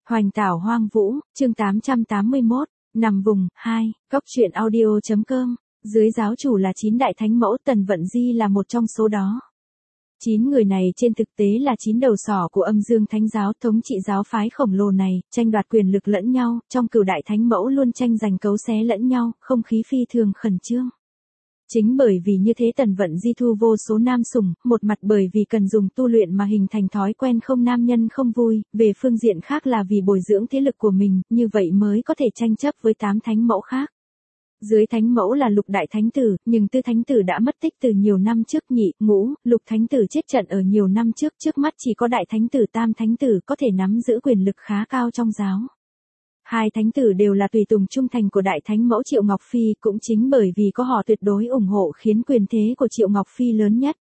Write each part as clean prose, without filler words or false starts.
Hoành tảo hoang vũ, chương 881, nằm vùng, 2, góc truyện audio.com, dưới giáo chủ là 9 đại thánh mẫu, Tần Vận Di là một trong số đó. 9 người này trên thực tế là 9 đầu sỏ của âm dương thánh giáo, thống trị giáo phái khổng lồ này, tranh đoạt quyền lực lẫn nhau, trong cửu đại thánh mẫu luôn tranh giành cấu xé lẫn nhau, không khí phi thường khẩn trương. Chính bởi vì như thế Tần Vận Di thu vô số nam sủng, một mặt bởi vì cần dùng tu luyện mà hình thành thói quen không nam nhân không vui, về phương diện khác là vì bồi dưỡng thế lực của mình, như vậy mới có thể tranh chấp với 8 thánh mẫu khác. Dưới thánh mẫu là lục đại thánh tử, nhưng tư thánh tử đã mất tích từ nhiều năm trước, nhị, ngũ, lục thánh tử chết trận ở nhiều năm trước, trước mắt chỉ có đại thánh tử tam thánh tử có thể nắm giữ quyền lực khá cao trong giáo. Hai thánh tử đều là tùy tùng trung thành của đại thánh mẫu Triệu Ngọc Phi, cũng chính bởi vì có họ tuyệt đối ủng hộ khiến quyền thế của Triệu Ngọc Phi lớn nhất.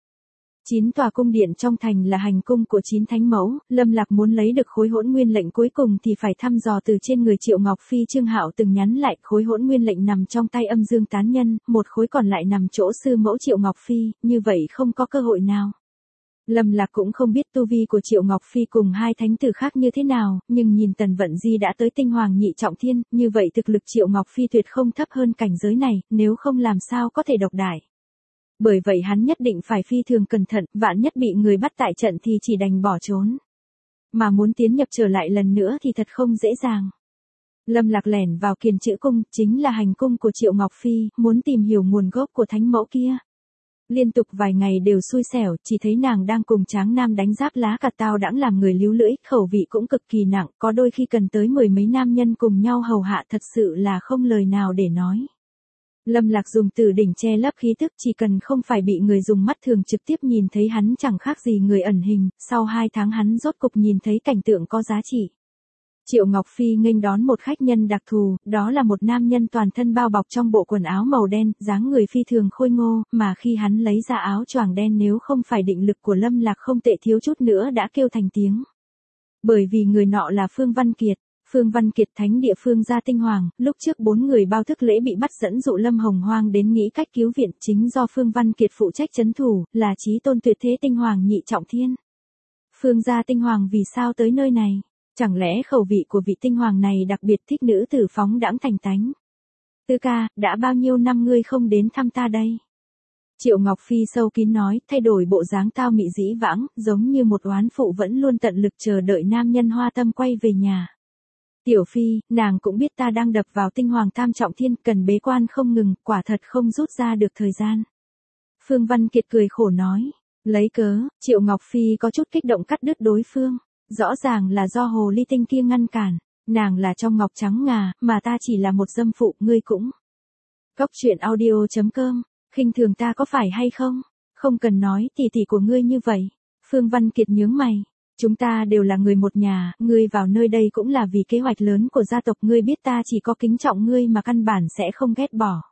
9 tòa cung điện trong thành là hành cung của 9 thánh mẫu, Lâm Lạc muốn lấy được khối hỗn nguyên lệnh cuối cùng thì phải thăm dò từ trên người Triệu Ngọc Phi. Trương Hạo từng nhắn lại, khối hỗn nguyên lệnh nằm trong tay âm dương tán nhân, một khối còn lại nằm chỗ sư mẫu Triệu Ngọc Phi, như vậy không có cơ hội nào. Lâm Lạc cũng không biết tu vi của Triệu Ngọc Phi cùng hai thánh tử khác như thế nào, nhưng nhìn Tần Vận Di đã tới tinh hoàng nhị trọng thiên, như vậy thực lực Triệu Ngọc Phi tuyệt không thấp hơn cảnh giới này, nếu không làm sao có thể độc đại. Bởi vậy hắn nhất định phải phi thường cẩn thận, vạn nhất bị người bắt tại trận thì chỉ đành bỏ trốn. Mà muốn tiến nhập trở lại lần nữa thì thật không dễ dàng. Lâm Lạc lẻn vào Kiền Chữ Cung, chính là hành cung của Triệu Ngọc Phi, muốn tìm hiểu nguồn gốc của thánh mẫu kia. Liên tục vài ngày đều xui xẻo, chỉ thấy nàng đang cùng Tráng Nam đánh giáp lá cà tao đãng làm người líu lưỡi, khẩu vị cũng cực kỳ nặng, có đôi khi cần tới 10 mấy nam nhân cùng nhau hầu hạ, thật sự là không lời nào để nói. Lâm Lạc dùng từ đỉnh che lấp khí tức, chỉ cần không phải bị người dùng mắt thường trực tiếp nhìn thấy hắn chẳng khác gì người ẩn hình, sau 2 tháng hắn rốt cục nhìn thấy cảnh tượng có giá trị. Triệu Ngọc Phi nghênh đón một khách nhân đặc thù, đó là một nam nhân toàn thân bao bọc trong bộ quần áo màu đen, dáng người phi thường khôi ngô, mà khi hắn lấy ra áo choàng đen nếu không phải định lực của Lâm Lạc không tệ thiếu chút nữa đã kêu thành tiếng. Bởi vì người nọ là Phương Văn Kiệt. Phương Văn Kiệt thánh địa Phương gia tinh hoàng, lúc trước 4 người bao thức lễ bị bắt dẫn dụ Lâm Hồng Hoang đến nghĩ cách cứu viện, chính do Phương Văn Kiệt phụ trách trấn thủ, là chí tôn tuyệt thế tinh hoàng nhị trọng thiên. Phương gia tinh hoàng vì sao tới nơi này? Chẳng lẽ khẩu vị của vị tinh hoàng này đặc biệt thích nữ tử phóng đãng thành tánh? Tư ca, đã bao nhiêu năm ngươi không đến thăm ta đây? Triệu Ngọc Phi sâu kín nói, thay đổi bộ dáng tao mị dĩ vãng, giống như một oán phụ vẫn luôn tận lực chờ đợi nam nhân hoa tâm quay về nhà. Tiểu Phi, nàng cũng biết ta đang đập vào tinh hoàng tam trọng thiên, cần bế quan không ngừng, quả thật không rút ra được thời gian. Phương Văn Kiệt cười khổ nói, lấy cớ, Triệu Ngọc Phi có chút kích động cắt đứt đối phương, rõ ràng là do hồ ly tinh kia ngăn cản, nàng là trong ngọc trắng ngà, mà ta chỉ là một dâm phụ, ngươi cũng. Góc truyện audio.com, khinh thường ta có phải hay không? Không cần nói tỷ tỷ của ngươi như vậy. Phương Văn Kiệt nhướng mày. Chúng ta đều là người một nhà, ngươi vào nơi đây cũng là vì kế hoạch lớn của gia tộc, ngươi biết ta chỉ có kính trọng ngươi mà căn bản sẽ không ghét bỏ.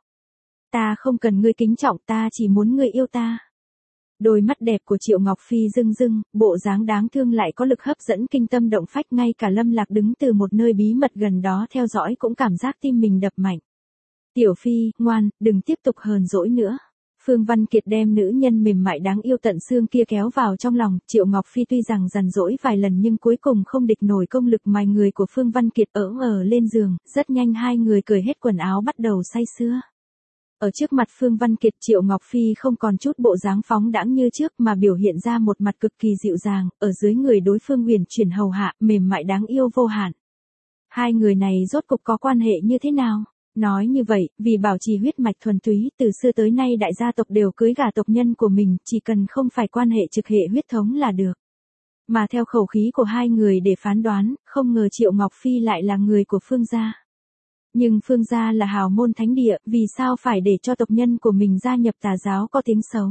Ta không cần ngươi kính trọng, ta chỉ muốn ngươi yêu ta. Đôi mắt đẹp của Triệu Ngọc Phi rưng rưng, bộ dáng đáng thương lại có lực hấp dẫn kinh tâm động phách, ngay cả Lâm Lạc đứng từ một nơi bí mật gần đó theo dõi cũng cảm giác tim mình đập mạnh. Tiểu Phi, ngoan, đừng tiếp tục hờn dỗi nữa. Phương Văn Kiệt đem nữ nhân mềm mại đáng yêu tận xương kia kéo vào trong lòng, Triệu Ngọc Phi tuy rằng giằn dỗi vài lần nhưng cuối cùng không địch nổi công lực mài người của Phương Văn Kiệt, ở lên giường, rất nhanh hai người cởi hết quần áo bắt đầu say sưa. Ở trước mặt Phương Văn Kiệt, Triệu Ngọc Phi không còn chút bộ dáng phóng đãng như trước mà biểu hiện ra một mặt cực kỳ dịu dàng, ở dưới người đối phương huyền chuyển hầu hạ, mềm mại đáng yêu vô hạn. Hai người này rốt cục có quan hệ như thế nào? Nói như vậy, vì bảo trì huyết mạch thuần túy, từ xưa tới nay đại gia tộc đều cưới gả tộc nhân của mình, chỉ cần không phải quan hệ trực hệ huyết thống là được. Mà theo khẩu khí của hai người để phán đoán, không ngờ Triệu Ngọc Phi lại là người của Phương gia. Nhưng Phương gia là hào môn thánh địa, vì sao phải để cho tộc nhân của mình gia nhập tà giáo có tiếng xấu?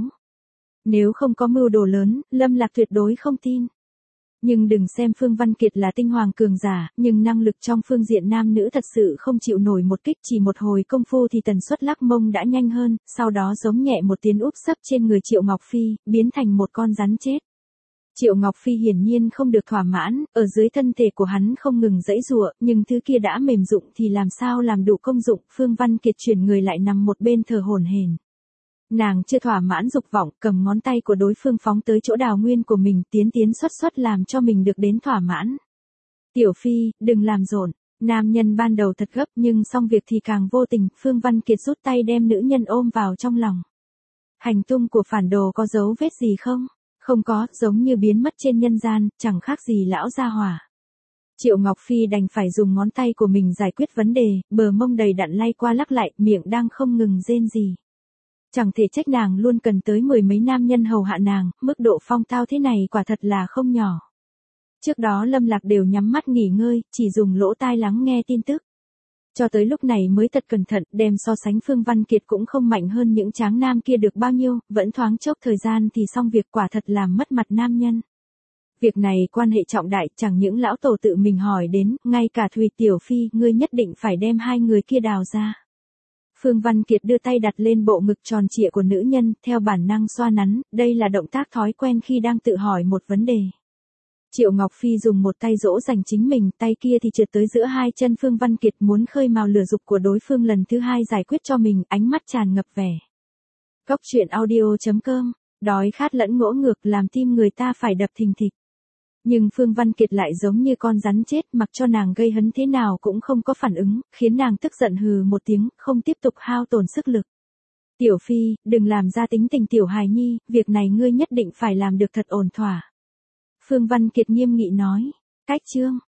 Nếu không có mưu đồ lớn, Lâm Lạc tuyệt đối không tin. Nhưng đừng xem Phương Văn Kiệt là tinh hoàng cường giả, nhưng năng lực trong phương diện nam nữ thật sự không chịu nổi một kích, chỉ một hồi công phu thì tần suất lắc mông đã nhanh hơn, sau đó giống nhẹ một tiếng úp sấp trên người Triệu Ngọc Phi, biến thành một con rắn chết. Triệu Ngọc Phi hiển nhiên không được thỏa mãn, ở dưới thân thể của hắn không ngừng giãy giụa, nhưng thứ kia đã mềm dụng thì làm sao làm đủ công dụng, Phương Văn Kiệt chuyển người lại nằm một bên thở hổn hển. Nàng chưa thỏa mãn dục vọng, cầm ngón tay của đối phương phóng tới chỗ đào nguyên của mình, tiến xuất làm cho mình được đến thỏa mãn. Tiểu Phi, đừng làm rộn. Nam nhân ban đầu thật gấp nhưng xong việc thì càng vô tình, Phương Văn Kiệt rút tay đem nữ nhân ôm vào trong lòng. Hành tung của phản đồ có dấu vết gì không? Không có, giống như biến mất trên nhân gian, chẳng khác gì lão gia hỏa. Triệu Ngọc Phi đành phải dùng ngón tay của mình giải quyết vấn đề, bờ mông đầy đặn lay qua lắc lại, miệng đang không ngừng rên rỉ. Chẳng thể trách nàng luôn cần tới mười mấy nam nhân hầu hạ nàng, mức độ phong tao thế này quả thật là không nhỏ. Trước đó Lâm Lạc đều nhắm mắt nghỉ ngơi, chỉ dùng lỗ tai lắng nghe tin tức. Cho tới lúc này mới thật cẩn thận, đem so sánh Phương Văn Kiệt cũng không mạnh hơn những tráng nam kia được bao nhiêu, vẫn thoáng chốc thời gian thì xong việc, quả thật làm mất mặt nam nhân. Việc này quan hệ trọng đại, chẳng những lão tổ tự mình hỏi đến, ngay cả Thùy Tiểu Phi, ngươi nhất định phải đem hai người kia đào ra. Phương Văn Kiệt đưa tay đặt lên bộ ngực tròn trịa của nữ nhân, theo bản năng xoa nắn, đây là động tác thói quen khi đang tự hỏi một vấn đề. Triệu Ngọc Phi dùng một tay dỗ dành chính mình, tay kia thì trượt tới giữa hai chân Phương Văn Kiệt, muốn khơi mào lửa dục của đối phương lần thứ hai, giải quyết cho mình, ánh mắt tràn ngập vẻ. Cóc truyện audio.com, đói khát lẫn ngỗ ngược làm tim người ta phải đập thình thịch. Nhưng Phương Văn Kiệt lại giống như con rắn chết, mặc cho nàng gây hấn thế nào cũng không có phản ứng, khiến nàng tức giận hừ một tiếng, không tiếp tục hao tổn sức lực. Tiểu Phi, đừng làm ra tính tình tiểu hài nhi, việc này ngươi nhất định phải làm được thật ổn thỏa. Phương Văn Kiệt nghiêm nghị nói. Cách chương.